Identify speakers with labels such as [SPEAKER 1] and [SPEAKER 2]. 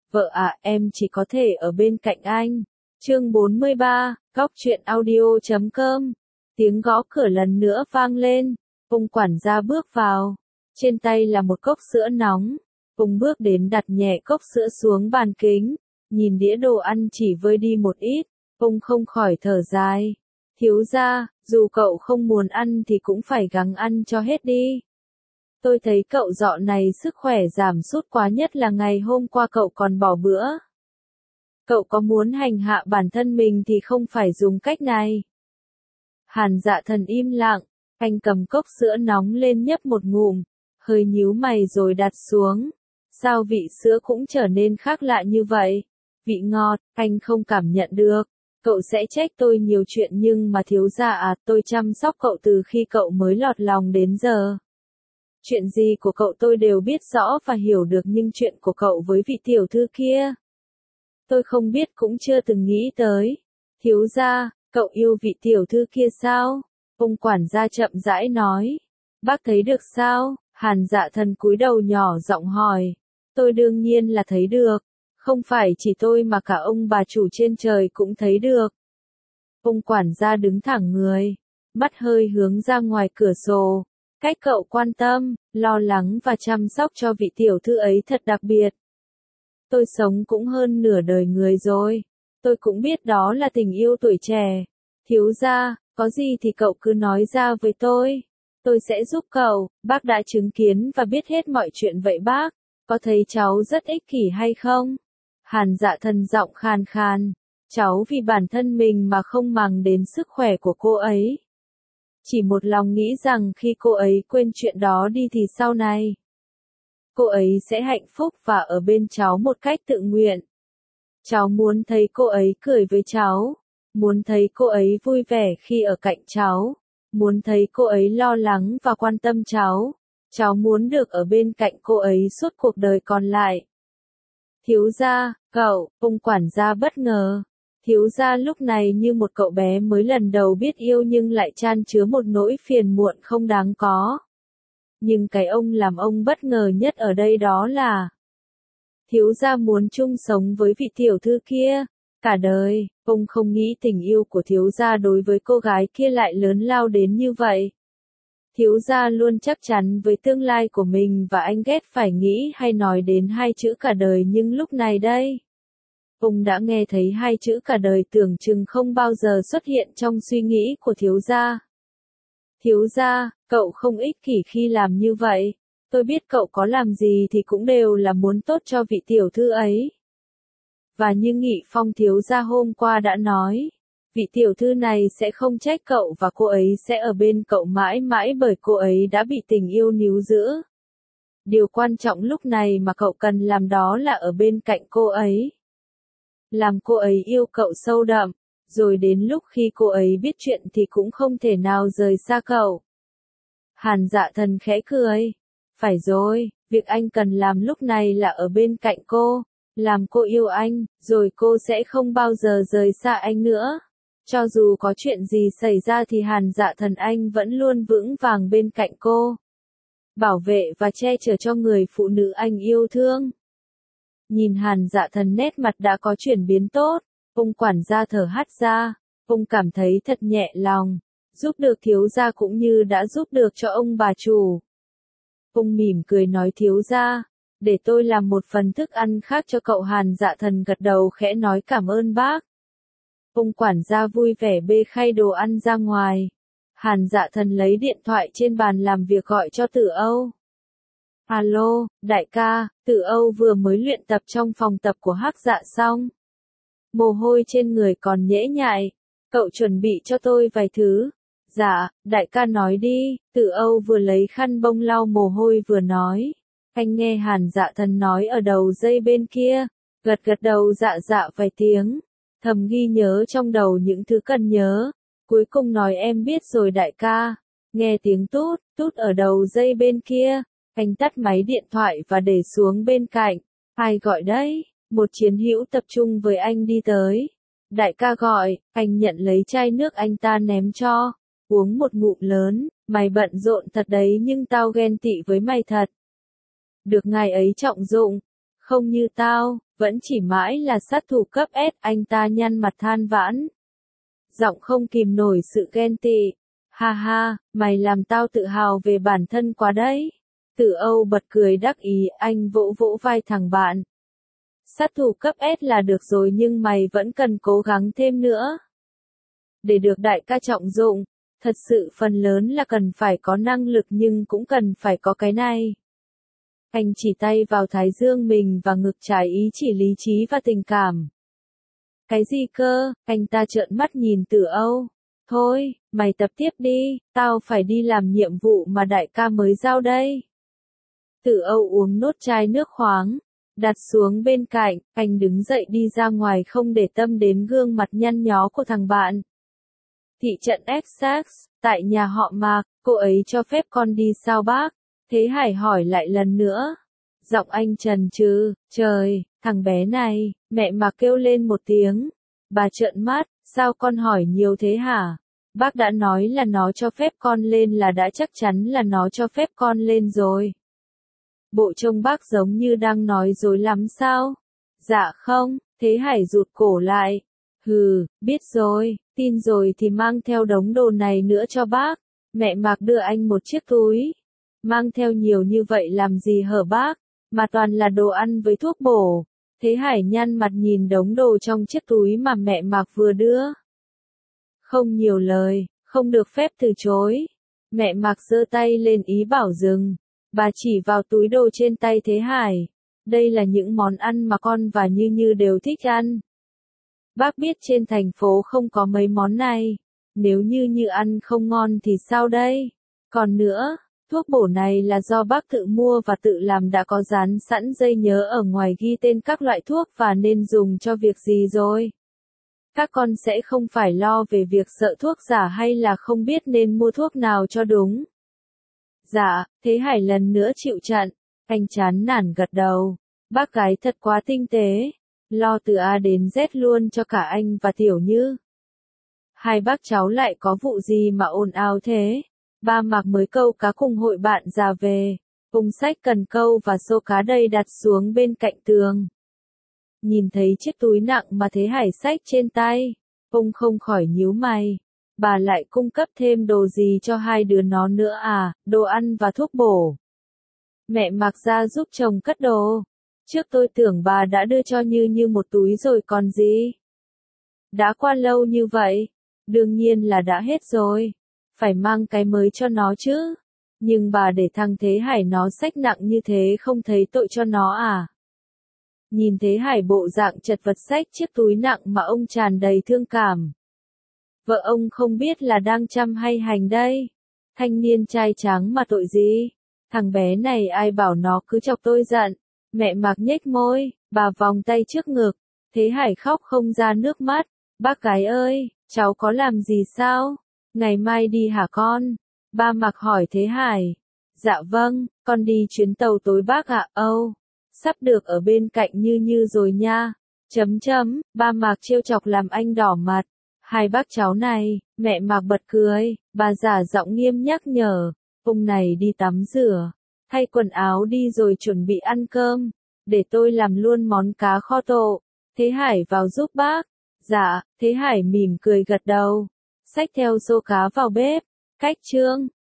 [SPEAKER 1] Vợ à, em chỉ có thể ở bên cạnh anh. Chương 43, Góc truyện audio.com. Tiếng gõ cửa lần nữa vang lên. Ông quản gia bước vào. Trên tay là một cốc sữa nóng. Ông bước đến đặt nhẹ cốc sữa xuống bàn kính. Nhìn đĩa đồ ăn chỉ vơi đi một ít. Ông không khỏi thở dài. Thiếu gia, dù cậu không muốn ăn thì cũng phải gắng ăn cho hết đi. Tôi thấy cậu dạo này sức khỏe giảm sút quá, nhất là ngày hôm qua cậu còn bỏ bữa. Cậu có muốn hành hạ bản thân mình thì không phải dùng cách này. Hàn Dạ Thần im lặng, anh cầm cốc sữa nóng lên nhấp một ngụm, hơi nhíu mày rồi đặt xuống. Sao vị sữa cũng trở nên khác lạ như vậy? Vị ngọt, anh không cảm nhận được. Cậu sẽ trách tôi nhiều chuyện nhưng mà thiếu gia à, tôi chăm sóc cậu từ khi cậu mới lọt lòng đến giờ. Chuyện gì của cậu tôi đều biết rõ và hiểu được, nhưng chuyện của cậu với vị tiểu thư kia, tôi không biết, cũng chưa từng nghĩ tới. Thiếu gia, cậu yêu vị tiểu thư kia sao? Ông quản gia chậm rãi nói. Bác thấy được sao? Hàn Dạ Thần cúi đầu nhỏ giọng hỏi. Tôi đương nhiên là thấy được. Không phải chỉ tôi mà cả ông bà chủ trên trời cũng thấy được. Ông quản gia đứng thẳng người, mắt hơi hướng ra ngoài cửa sổ. Cách cậu quan tâm, lo lắng và chăm sóc cho vị tiểu thư ấy thật đặc biệt. Tôi sống cũng hơn nửa đời người rồi. Tôi cũng biết đó là tình yêu tuổi trẻ. Thiếu gia, có gì thì cậu cứ nói ra với tôi. Tôi sẽ giúp cậu. Bác đã chứng kiến và biết hết mọi chuyện vậy bác. Có thấy cháu rất ích kỷ hay không? Hàn Dạ Thần giọng khàn khàn. Cháu vì bản thân mình mà không màng đến sức khỏe của cô ấy. Chỉ một lòng nghĩ rằng khi cô ấy quên chuyện đó đi thì sau này cô ấy sẽ hạnh phúc và ở bên cháu một cách tự nguyện. Cháu muốn thấy cô ấy cười với cháu, muốn thấy cô ấy vui vẻ khi ở cạnh cháu, muốn thấy cô ấy lo lắng và quan tâm cháu. Cháu muốn được ở bên cạnh cô ấy suốt cuộc đời còn lại. Thiếu gia, cậu, ông quản gia bất ngờ. Thiếu gia lúc này như một cậu bé mới lần đầu biết yêu nhưng lại chan chứa một nỗi phiền muộn không đáng có. Nhưng cái ông làm ông bất ngờ nhất ở đây đó là thiếu gia muốn chung sống với vị tiểu thư kia cả đời. Ông không nghĩ tình yêu của thiếu gia đối với cô gái kia lại lớn lao đến như vậy. Thiếu gia luôn chắc chắn với tương lai của mình và anh ghét phải nghĩ hay nói đến hai chữ cả đời, nhưng lúc này đây, ông đã nghe thấy hai chữ cả đời tưởng chừng không bao giờ xuất hiện trong suy nghĩ của thiếu gia. Thiếu gia, cậu không ích kỷ khi làm như vậy. Tôi biết cậu có làm gì thì cũng đều là muốn tốt cho vị tiểu thư ấy. Và như Nghị Phong thiếu gia hôm qua đã nói, vị tiểu thư này sẽ không trách cậu và cô ấy sẽ ở bên cậu mãi mãi bởi cô ấy đã bị tình yêu níu giữ. Điều quan trọng lúc này mà cậu cần làm đó là ở bên cạnh cô ấy. Làm cô ấy yêu cậu sâu đậm, rồi đến lúc khi cô ấy biết chuyện thì cũng không thể nào rời xa cậu. Hàn Dạ Thần khẽ cười. Phải rồi, việc anh cần làm lúc này là ở bên cạnh cô, làm cô yêu anh, rồi cô sẽ không bao giờ rời xa anh nữa. Cho dù có chuyện gì xảy ra thì Hàn Dạ Thần anh vẫn luôn vững vàng bên cạnh cô. Bảo vệ và che chở cho người phụ nữ anh yêu thương. Nhìn Hàn Dạ Thần nét mặt đã có chuyển biến tốt, ông quản gia thở hắt ra, ông cảm thấy thật nhẹ lòng, giúp được thiếu gia cũng như đã giúp được cho ông bà chủ. Ông mỉm cười nói thiếu gia, để tôi làm một phần thức ăn khác cho cậu. Hàn Dạ Thần gật đầu khẽ nói cảm ơn bác. Ông quản gia vui vẻ bê khay đồ ăn ra ngoài. Hàn Dạ Thần lấy điện thoại trên bàn làm việc gọi cho Tử Âu. Alo, đại ca, Tử Âu vừa mới luyện tập trong phòng tập của Hắc Dạ xong. Mồ hôi trên người còn nhễ nhại. Cậu chuẩn bị cho tôi vài thứ. Dạ, đại ca nói đi. Tử Âu vừa lấy khăn bông lau mồ hôi vừa nói. Anh nghe Hàn Dạ Thần nói ở đầu dây bên kia. Gật gật đầu dạ dạ vài tiếng. Thầm ghi nhớ trong đầu những thứ cần nhớ. Cuối cùng nói em biết rồi đại ca. Nghe tiếng tút, tút ở đầu dây bên kia. Anh tắt máy điện thoại và để xuống bên cạnh. Ai gọi đấy? Một chiến hữu tập trung với anh đi tới. Đại ca gọi, anh nhận lấy chai nước anh ta ném cho. Uống một ngụm lớn, mày bận rộn thật đấy nhưng tao ghen tị với mày thật. Được ngài ấy trọng dụng. Không như tao, vẫn chỉ mãi là sát thủ cấp S, anh ta nhăn mặt than vãn. Giọng không kìm nổi sự ghen tị. Ha ha, mày làm tao tự hào về bản thân quá đấy. Tử Âu bật cười đắc ý, anh vỗ vỗ vai thằng bạn. Sát thủ cấp S là được rồi nhưng mày vẫn cần cố gắng thêm nữa. Để được đại ca trọng dụng, thật sự phần lớn là cần phải có năng lực nhưng cũng cần phải có cái này. Anh chỉ tay vào thái dương mình và ngực trái ý chỉ lý trí và tình cảm. Cái gì cơ? Anh ta trợn mắt nhìn Tử Âu. Thôi, mày tập tiếp đi, tao phải đi làm nhiệm vụ mà đại ca mới giao đây. Tử Âu uống nốt chai nước khoáng, đặt xuống bên cạnh, anh đứng dậy đi ra ngoài không để tâm đến gương mặt nhăn nhó của thằng bạn. Thị trận Essex, tại nhà họ Mạc, cô ấy cho phép con đi sao bác? Thế Hải hỏi lại lần nữa. Giọng anh trần trừ, trời, thằng bé này, mẹ Mạc kêu lên một tiếng. Bà trợn mắt, sao con hỏi nhiều thế hả? Bác đã nói là nó cho phép con lên là đã chắc chắn là nó cho phép con lên rồi. Bộ trông bác giống như đang nói dối lắm sao? Dạ không, Thế Hải rụt cổ lại. Hừ, biết rồi, tin rồi thì mang theo đống đồ này nữa cho bác. Mẹ Mạc đưa anh một chiếc túi. Mang theo nhiều như vậy làm gì hở bác? Mà toàn là đồ ăn với thuốc bổ. Thế Hải nhăn mặt nhìn đống đồ trong chiếc túi mà mẹ Mạc vừa đưa. Không nhiều lời, không được phép từ chối. Mẹ Mạc giơ tay lên ý bảo dừng. Bà chỉ vào túi đồ trên tay Thế Hải. Đây là những món ăn mà con và Như Như đều thích ăn. Bác biết trên thành phố không có mấy món này. Nếu Như Như ăn không ngon thì sao đây? Còn nữa, thuốc bổ này là do bác tự mua và tự làm đã có dán sẵn giấy nhớ ở ngoài ghi tên các loại thuốc và nên dùng cho việc gì rồi. Các con sẽ không phải lo về việc sợ thuốc giả hay là không biết nên mua thuốc nào cho đúng. Dạ, Thế Hải lần nữa chịu trận. Anh chán nản gật đầu. Bác gái thật quá tinh tế. Lo từ A đến Z luôn cho cả anh và Tiểu Như. Hai bác cháu lại có vụ gì mà ồn ào thế? Ba Mạc mới câu cá cùng hội bạn già về. Ung xách cần câu và xô cá đầy đặt xuống bên cạnh tường. Nhìn thấy chiếc túi nặng mà Thế Hải xách trên tay. Ung không khỏi nhíu mày. Bà lại cung cấp thêm đồ gì cho hai đứa nó nữa à, đồ ăn và thuốc bổ. Mẹ Mạc ra giúp chồng cất đồ. Trước tôi tưởng bà đã đưa cho Như Như một túi rồi còn gì. Đã qua lâu như vậy. Đương nhiên là đã hết rồi. Phải mang cái mới cho nó chứ. Nhưng bà để thằng Thế Hải nó xách nặng như thế không thấy tội cho nó à? Nhìn Thế Hải bộ dạng chật vật xách chiếc túi nặng mà ông tràn đầy thương cảm. Vợ ông không biết là đang chăm hay hành đây. Thanh niên trai tráng mà tội gì? Thằng bé này ai bảo nó cứ chọc tôi giận. Mẹ Mạc nhếch môi, bà vòng tay trước ngực. Thế Hải khóc không ra nước mắt. Bác gái ơi, cháu có làm gì sao? Ngày mai đi hả con? Ba Mạc hỏi Thế Hải. Dạ vâng, con đi chuyến tàu tối bác ạ. Âu, sắp được ở bên cạnh Như Như rồi nha. Ba Mạc trêu chọc làm anh đỏ mặt. Hai bác cháu này, mẹ Mạc bật cười, bà giả giọng nghiêm nhắc nhở. Ông này đi tắm rửa, thay quần áo đi rồi chuẩn bị ăn cơm. Để tôi làm luôn món cá kho tộ. Thế Hải vào giúp bác. Dạ, Thế Hải mỉm cười gật đầu. Xách theo xô cá vào bếp. Cách chương